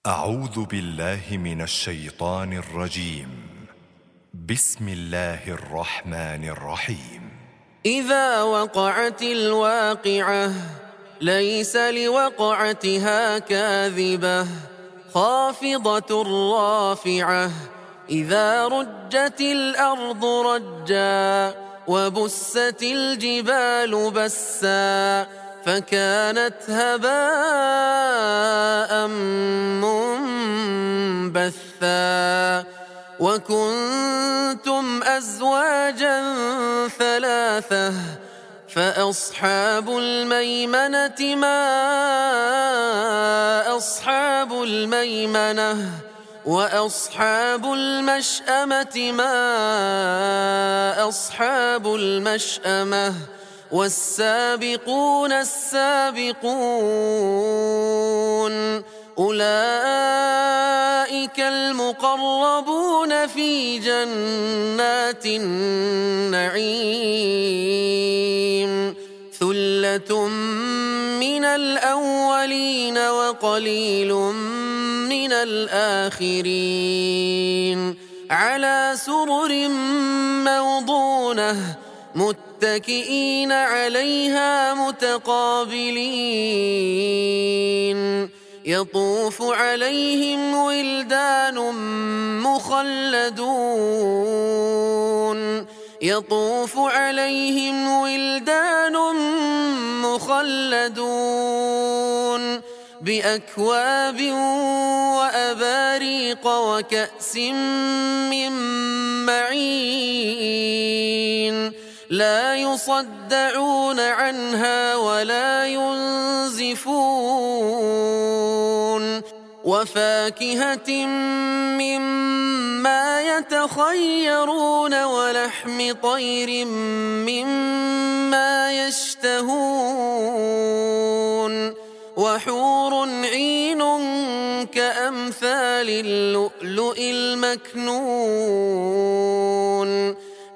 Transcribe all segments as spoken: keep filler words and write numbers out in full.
أعوذ بالله من الشيطان الرجيم. بسم الله الرحمن الرحيم. إذا وقعت الواقعة ليس لوقعتها كاذبة خافضة رافعة إذا رجت الأرض رجا وبست الجبال بسا فكانت هباء منبثا وكنتم أزواجا ثلاثة فأصحاب الميمنة ما أصحاب الميمنة وأصحاب المشأمة ما أصحاب المشأمة والسابقون السابقون أولئك المقربون في جنات النعيم ثلة من الأولين وقليل من الآخرين على سرر موضونة متكئين عليها متقابلين يطوف عليهم ولدان مخلدون يطوف عليهم ولدان مخلدون بأكواب وأباريق وكأس من معين لا يصدعون عنها ولا ينزفون وفاكهة مما يتخيرون ولحم طير مما يشتهون وحور عين كأمثال اللؤلؤ المكنون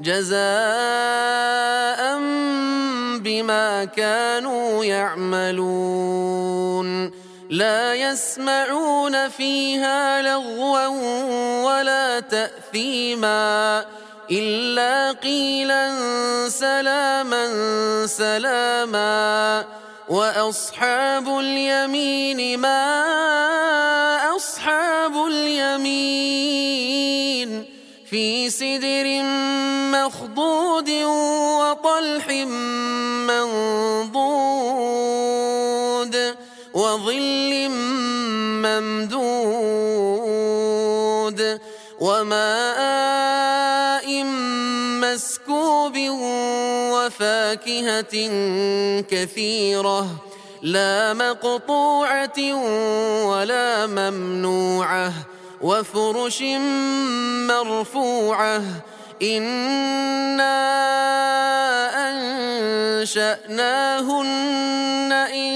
جزاء بما كانوا يعملون لا يسمعون فيها لغوا ولا تأثيما إلا قيلا سلاما سلاما وأصحاب اليمين ما أصحاب اليمين في سدر مخضود وطلح منضود وظل ممدود وماء مسكوب وفاكهة كثيرة لا مقطوعة ولا ممنوعة وفرش مرفوعة إنا أنشأناهن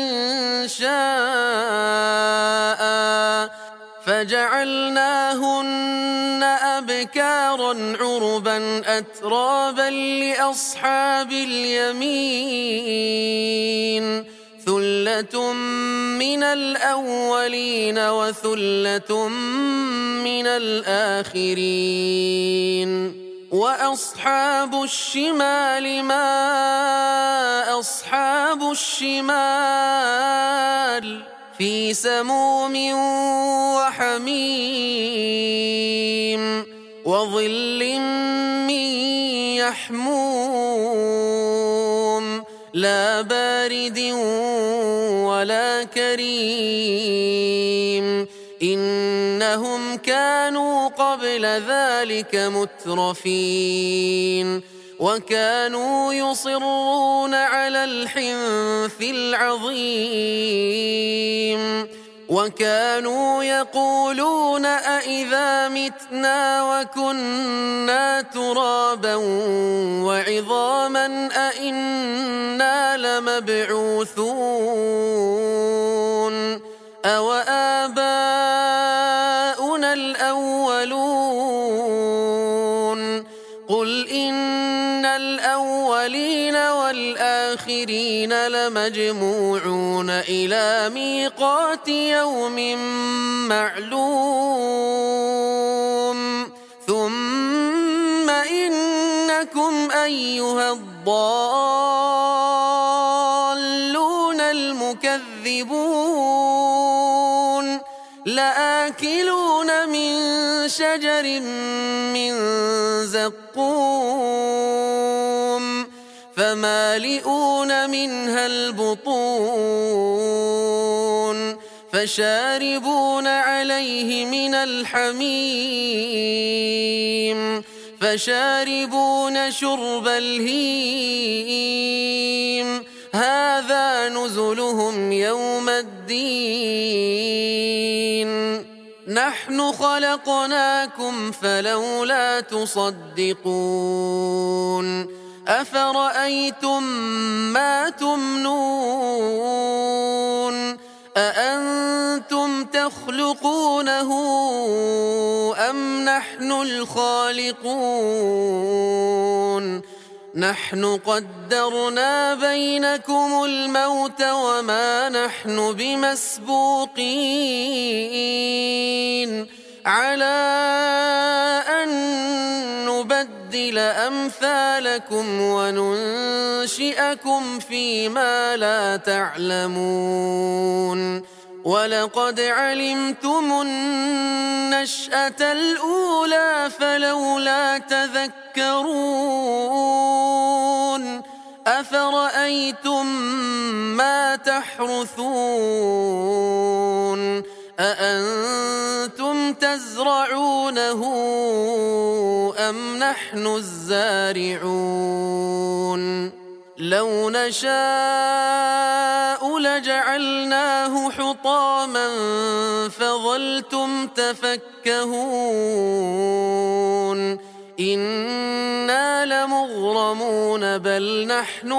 إنشاء فجعلناهن أبكارا عربا أترابا لأصحاب اليمين ثلة من الأولين وثلة من الآخرين وأصحاب الشمال ما أصحاب الشمال في سموم وحميم وظل من يحموم لا بارد ولا كريم إنهم كانوا قبل ذلك مترفين وكانوا يصرون على الحنث العظيم وكانوا يقولون أإذا متنا وكنا ترابا وعظاما أإنا لمبعوثون أو آباؤنا الأولون قل إن الأولين والآخرين لمجموعون إلى ميقات يوم معلوم ثم إنكم أيها الضالون المكذبون لآكلون من شجر من زقوم فمالئون منها البطون فشاربون عليه من الحميم فشاربون شرب الهيم هذا نزلهم يوم الدين نحن خلقناكم فلولا تصدقون أفرأيتم ما تمنون أأنتم تخلقونه أم نحن الخالقون نحن قدرنا بينكم الموت وما نحن بمسبوقين على أن نبدل أمثالكم وننشئكم فيما لا تعلمون ولقد علمتم النشأة الأولى فلولا تذكرون أفرأيتم ما تحرثون أأنتم تزرعونه أم نحن الزارعون لو نشاء لجعلناه حطاما فظلتم تفكهون إنا لمغرمون بل نحن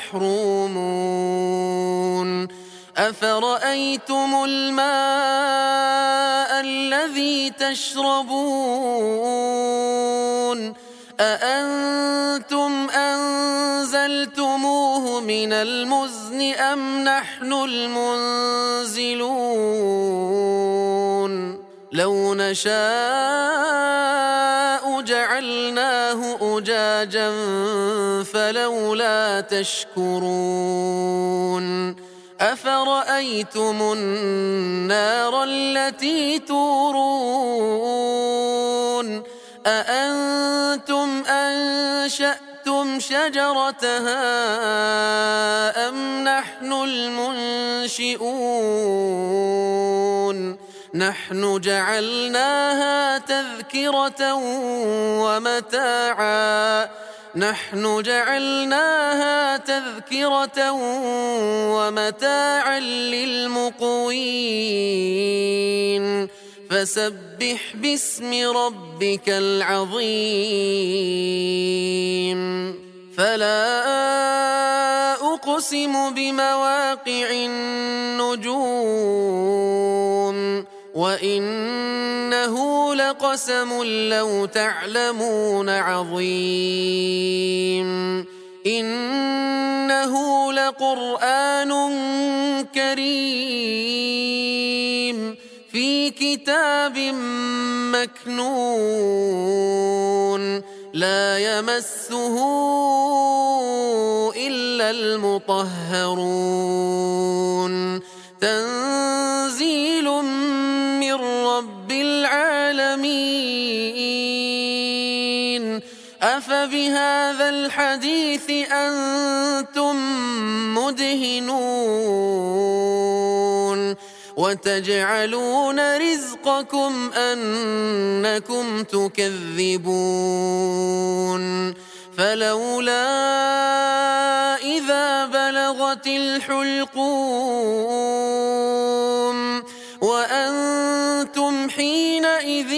محرومون أفرأيتم الماء الذي تشربون أأنتم أنزلتموه من المزن أم نحن المنزلون لو نشاء جعلناه أجاجا فلولا تشكرون أفرأيتم النار التي تورون أأنتم أنشأتم شجرتها أم نحن المنشئون نحن جعلناها تذكرة ومتاعا نحن جعلناها تذكرة ومتاعا للمقوين فسبح باسم ربك العظيم فلا أقسم بمواقع النجوم وإنه لقسم لو تعلمون عظيم إنه لقرآن كريم في كتاب مكنون لا يمسه إلا المطهرون تنزيل من رب العالمين أفبهذا الحديث أنتم مدهنون وتجعلون رزقكم أنكم تكذبون فلولا إذا بلغت الحلقوم وأنتم حينئذ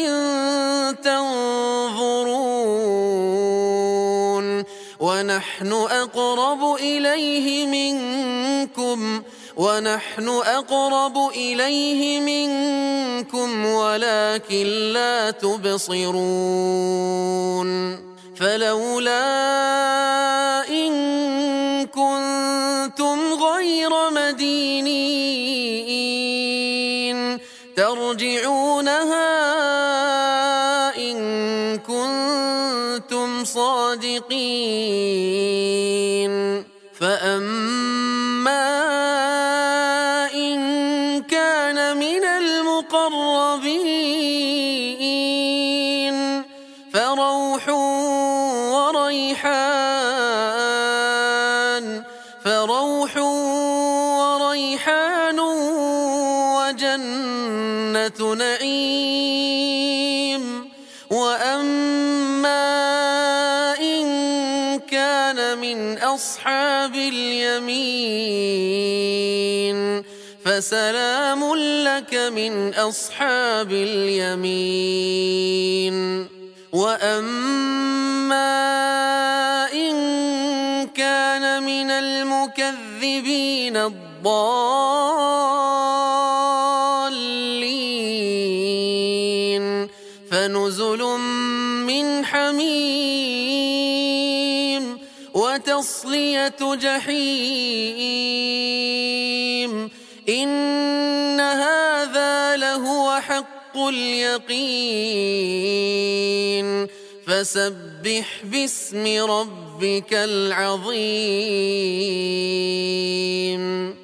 تنظرون ونحن أقرب إليه منكم ونحن أقرب إليه منكم ولكن لا تبصرون فلولا إن كنتم غير مدينين ترجعونها إن كنتم صادقين فأما إن كان من المقربين فروح وريحان فروح وريحان وجنة نعيم وأما إن كان من أصحاب اليمين فسلام لك من أصحاب اليمين وأما إن كان من المكذبين الضالين فنزل من حميم وتصلية جحيم إن هذا لهو حق اليقين فسبح باسم ربك العظيم.